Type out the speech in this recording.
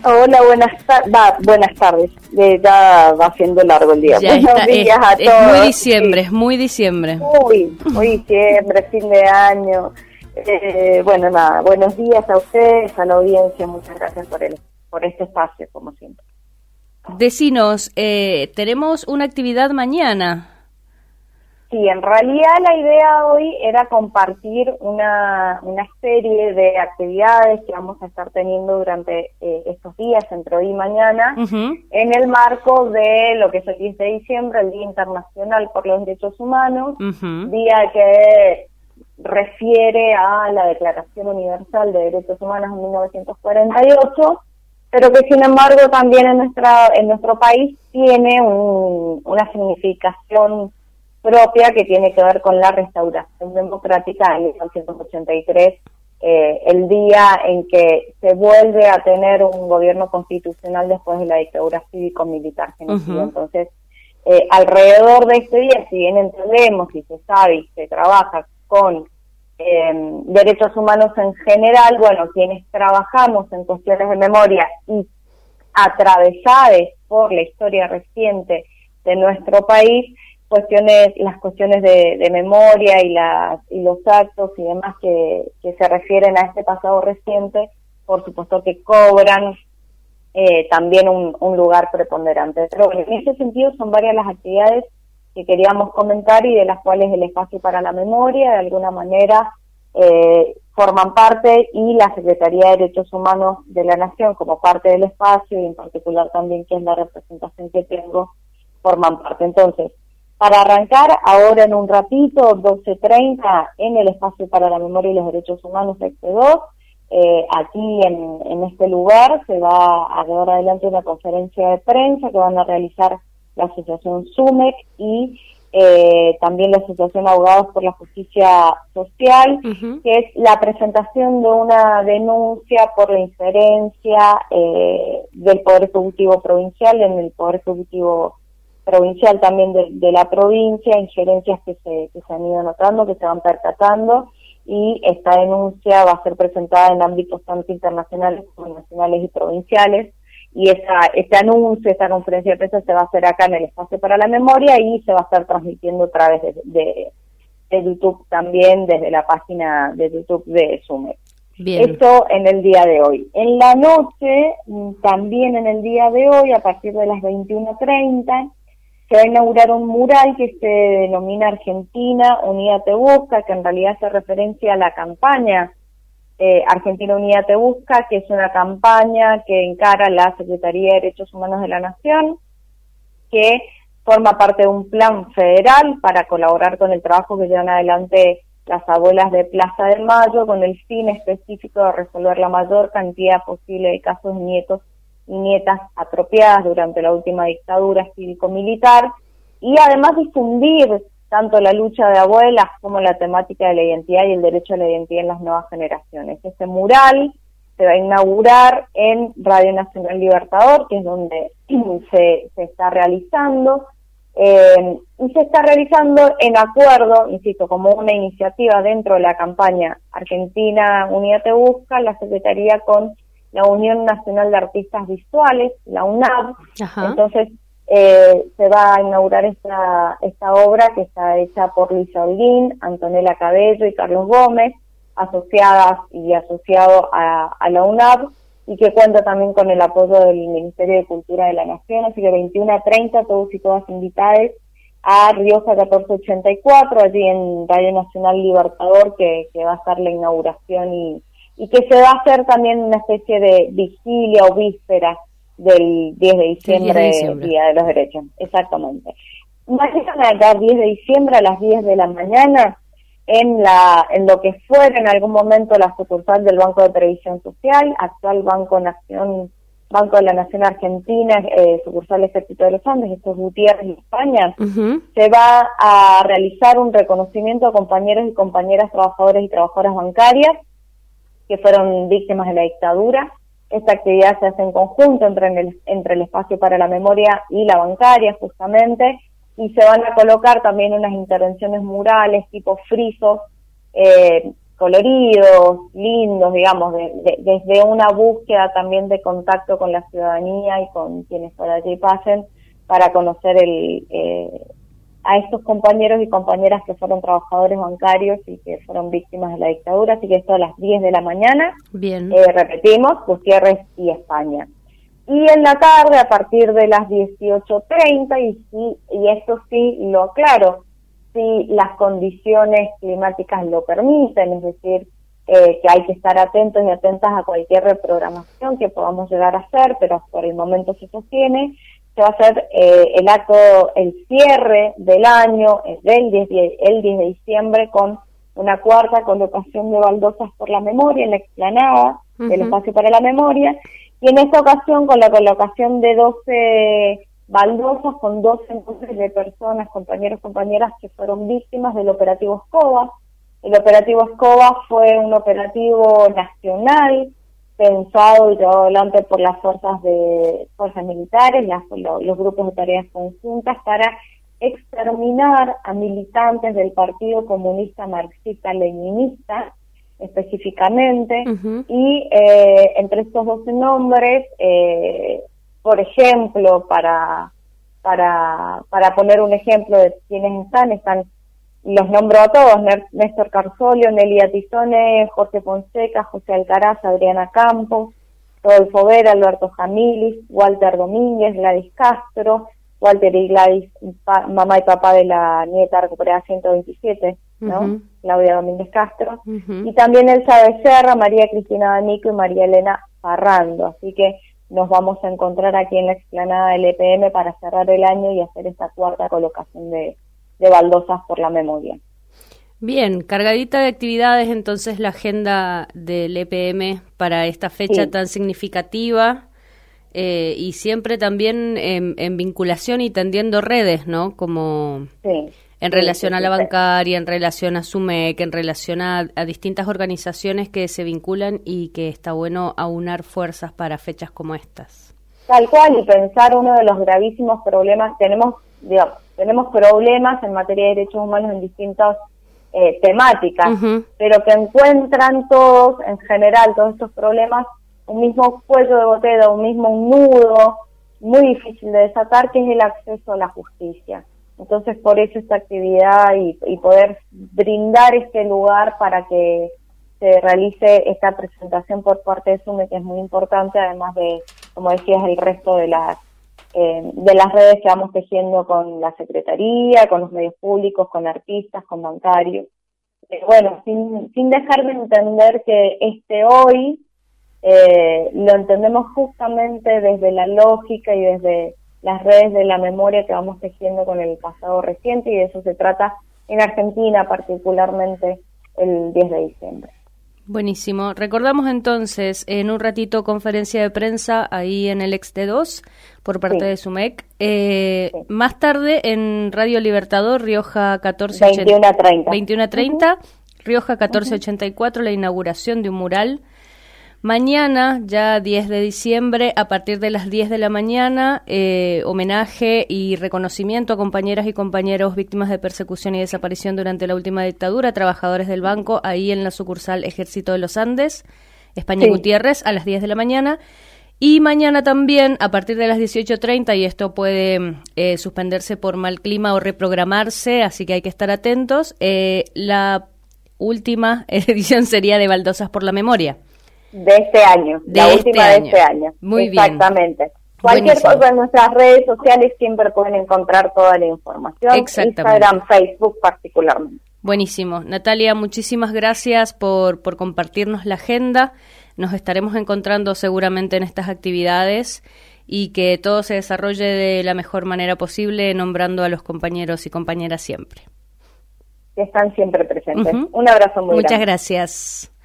Hola, buenas tardes. Ya va siendo largo el día. Ya Buenos días a todos. Es muy diciembre, sí. Es muy diciembre. Muy diciembre, fin de año. Bueno, nada, buenos días a ustedes, a la audiencia. Muchas gracias por este espacio, como siempre. Decinos, tenemos una actividad mañana. Sí, en realidad la idea hoy era compartir una serie de actividades que vamos a estar teniendo durante estos días, entre hoy y mañana, en el marco de lo que es el 10 de diciembre, el Día Internacional por los Derechos Humanos, día que refiere a la Declaración Universal de Derechos Humanos en 1948, pero que sin embargo también en nuestro país tiene una significación propia que tiene que ver con la restauración democrática en 1983, el día en que se vuelve a tener un gobierno constitucional después de la dictadura cívico-militar genocida. Entonces, alrededor de este día, si bien entendemos y se sabe y se trabaja con derechos humanos en general, bueno, quienes trabajamos en cuestiones de memoria y atravesadas por la historia reciente de nuestro país, las cuestiones de memoria y los actos y demás que se refieren a este pasado reciente, por supuesto que cobran también un lugar preponderante. Pero en ese sentido son varias las actividades que queríamos comentar y de las cuales el Espacio para la Memoria de alguna manera forman parte, y la Secretaría de Derechos Humanos de la Nación como parte del espacio, y en particular también, que es la representación que tengo, forman parte. Entonces, para arrancar ahora en un ratito, 12:30, en el Espacio para la Memoria y los Derechos Humanos XP2, aquí en este lugar se va a llevar adelante una conferencia de prensa que van a realizar la Asociación SUMEC y también la Asociación Abogados por la Justicia Social, que es la presentación de una denuncia por la injerencia del Poder Ejecutivo Provincial en el Poder Ejecutivo Provincial también de la provincia, injerencias que se han ido notando, que se van percatando, y esta denuncia va a ser presentada en ámbitos tanto internacionales como nacionales y provinciales, y este anuncio, esta conferencia de prensa se va a hacer acá en el Espacio para la Memoria y se va a estar transmitiendo a través de YouTube también, desde la página de YouTube de SUMEC. Bien. Esto en el día de hoy. En la noche, también en el día de hoy, a partir de las 21:30, se va a inaugurar un mural que se denomina Argentina Unida Te Busca, que en realidad hace referencia a la campaña Argentina Unida Te Busca, que es una campaña que encara la Secretaría de Derechos Humanos de la Nación, que forma parte de un plan federal para colaborar con el trabajo que llevan adelante las abuelas de Plaza de Mayo, con el fin específico de resolver la mayor cantidad posible de casos de nietos y nietas atropiadas durante la última dictadura cívico-militar, y además difundir tanto la lucha de abuelas como la temática de la identidad y el derecho a la identidad en las nuevas generaciones. Este mural se va a inaugurar en Radio Nacional Libertador, que es donde se está realizando, y se está realizando en acuerdo, insisto, como una iniciativa dentro de la campaña Argentina Unida Te Busca, la Secretaría con la Unión Nacional de Artistas Visuales, la UNAV. Entonces se va a inaugurar esta obra, que está hecha por Luisa Holguín, Antonella Cabello y Carlos Gómez, asociadas y asociado a la UNAV, y que cuenta también con el apoyo del Ministerio de Cultura de la Nación. Así que 21:30, todos y todas invitadas a Rioja 1484, allí en Radio Nacional Libertador, que va a estar la inauguración y que se va a hacer también una especie de vigilia o víspera del 10 de diciembre, Día de los Derechos. Exactamente. Mañana, el 10 de diciembre, a las 10 de la mañana, en lo que fuera en algún momento la sucursal del Banco de Previsión Social, actual Banco de la Nación Argentina, sucursal Ejército de los Andes, esto es Gutiérrez, España, se va a realizar un reconocimiento a compañeros y compañeras trabajadores y trabajadoras bancarias que fueron víctimas de la dictadura. Esta actividad se hace en conjunto entre el Espacio para la Memoria y la bancaria, justamente, y se van a colocar también unas intervenciones murales tipo frisos coloridos, lindos, digamos, desde una búsqueda también de contacto con la ciudadanía y con quienes por allí pasen, para conocer a estos compañeros y compañeras que fueron trabajadores bancarios y que fueron víctimas de la dictadura. Así que esto a las 10 de la mañana. Bien. Repetimos, Gutiérrez y España. Y en la tarde, a partir de las 18:30, y esto sí lo aclaro, si las condiciones climáticas lo permiten, es decir, que hay que estar atentos y atentas a cualquier reprogramación que podamos llegar a hacer, pero por el momento se sostiene. Se va a hacer el cierre del año, el 10 de diciembre, con una cuarta colocación de baldosas por la memoria en la explanada del Espacio para la Memoria, y en esta ocasión con la colocación de 12 baldosas con 12 nombres de personas, compañeros, compañeras que fueron víctimas del operativo Escoba. El operativo Escoba fue un operativo nacional pensado y llevado adelante por las fuerzas militares, los grupos de tareas conjuntas, para exterminar a militantes del Partido Comunista Marxista-Leninista específicamente, y entre estos 12 nombres, por ejemplo, para poner un ejemplo de quienes están, los nombro a todos: Néstor Carzolio, Nelia Tizone, Jorge Fonseca, José Alcaraz, Adriana Campos, Rodolfo Vera, Alberto Jamilis, Walter Domínguez, Gladys Castro, Walter y Gladys, mamá y papá de la nieta recuperada 127, ¿no? Claudia Domínguez Castro, y también Elsa Becerra, María Cristina D'Amico y María Elena Parrando. Así que nos vamos a encontrar aquí en la explanada del EPM para cerrar el año y hacer esta cuarta colocación de baldosas por la memoria. Bien, cargadita de actividades entonces la agenda del EPM para esta fecha tan significativa, y siempre también en vinculación y tendiendo redes, ¿no? Como en relación a la bancaria, en relación a SUMEC, en relación a distintas organizaciones que se vinculan, y que está bueno aunar fuerzas para fechas como estas. Tal cual, y pensar uno de los gravísimos problemas. Tenemos problemas en materia de derechos humanos en distintas temáticas, pero que encuentran todos, en general, todos estos problemas, un mismo cuello de botella, un nudo muy difícil de desatar, que es el acceso a la justicia. Entonces, por eso esta actividad y poder brindar este lugar para que se realice esta presentación por parte de SUME, que es muy importante, además de, como decías, el resto de las redes que vamos tejiendo con la Secretaría, con los medios públicos, con artistas, con bancarios. Bueno, sin dejar de entender que hoy lo entendemos justamente desde la lógica y desde las redes de la memoria que vamos tejiendo con el pasado reciente, y de eso se trata en Argentina, particularmente el 10 de diciembre. Buenísimo. Recordamos entonces en un ratito conferencia de prensa ahí en el XT2 por parte de SUMEC. Más tarde en Radio Libertador, Rioja 1480. 21:30, Rioja 1484, la inauguración de un mural. Mañana, ya 10 de diciembre, a partir de las 10 de la mañana, homenaje y reconocimiento a compañeras y compañeros víctimas de persecución y desaparición durante la última dictadura, trabajadores del banco, ahí en la sucursal Ejército de los Andes, España Gutiérrez, a las 10 de la mañana. Y mañana también, a partir de las 18:30, y esto puede suspenderse por mal clima o reprogramarse, así que hay que estar atentos, la última edición sería de Baldosas por la Memoria. De este año, la última de este año. Muy exactamente. Bien. Cualquier cosa en nuestras redes sociales siempre pueden encontrar toda la información. Instagram, Facebook particularmente. Buenísimo. Natalia, muchísimas gracias por compartirnos la agenda. Nos estaremos encontrando seguramente en estas actividades, y que todo se desarrolle de la mejor manera posible, nombrando a los compañeros y compañeras siempre. Que están siempre presentes. Un abrazo muy grande. Muchas gracias.